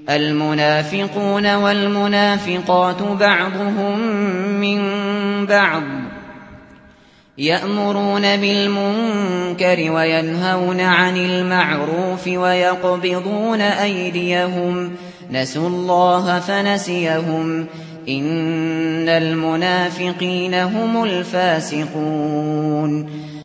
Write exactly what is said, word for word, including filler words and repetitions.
المنافقون والمنافقات بعضهم من بعض يأمرون بالمنكر وينهون عن المعروف ويقبضون أيديهم نسوا الله فنسيهم إن المنافقين هم الفاسقون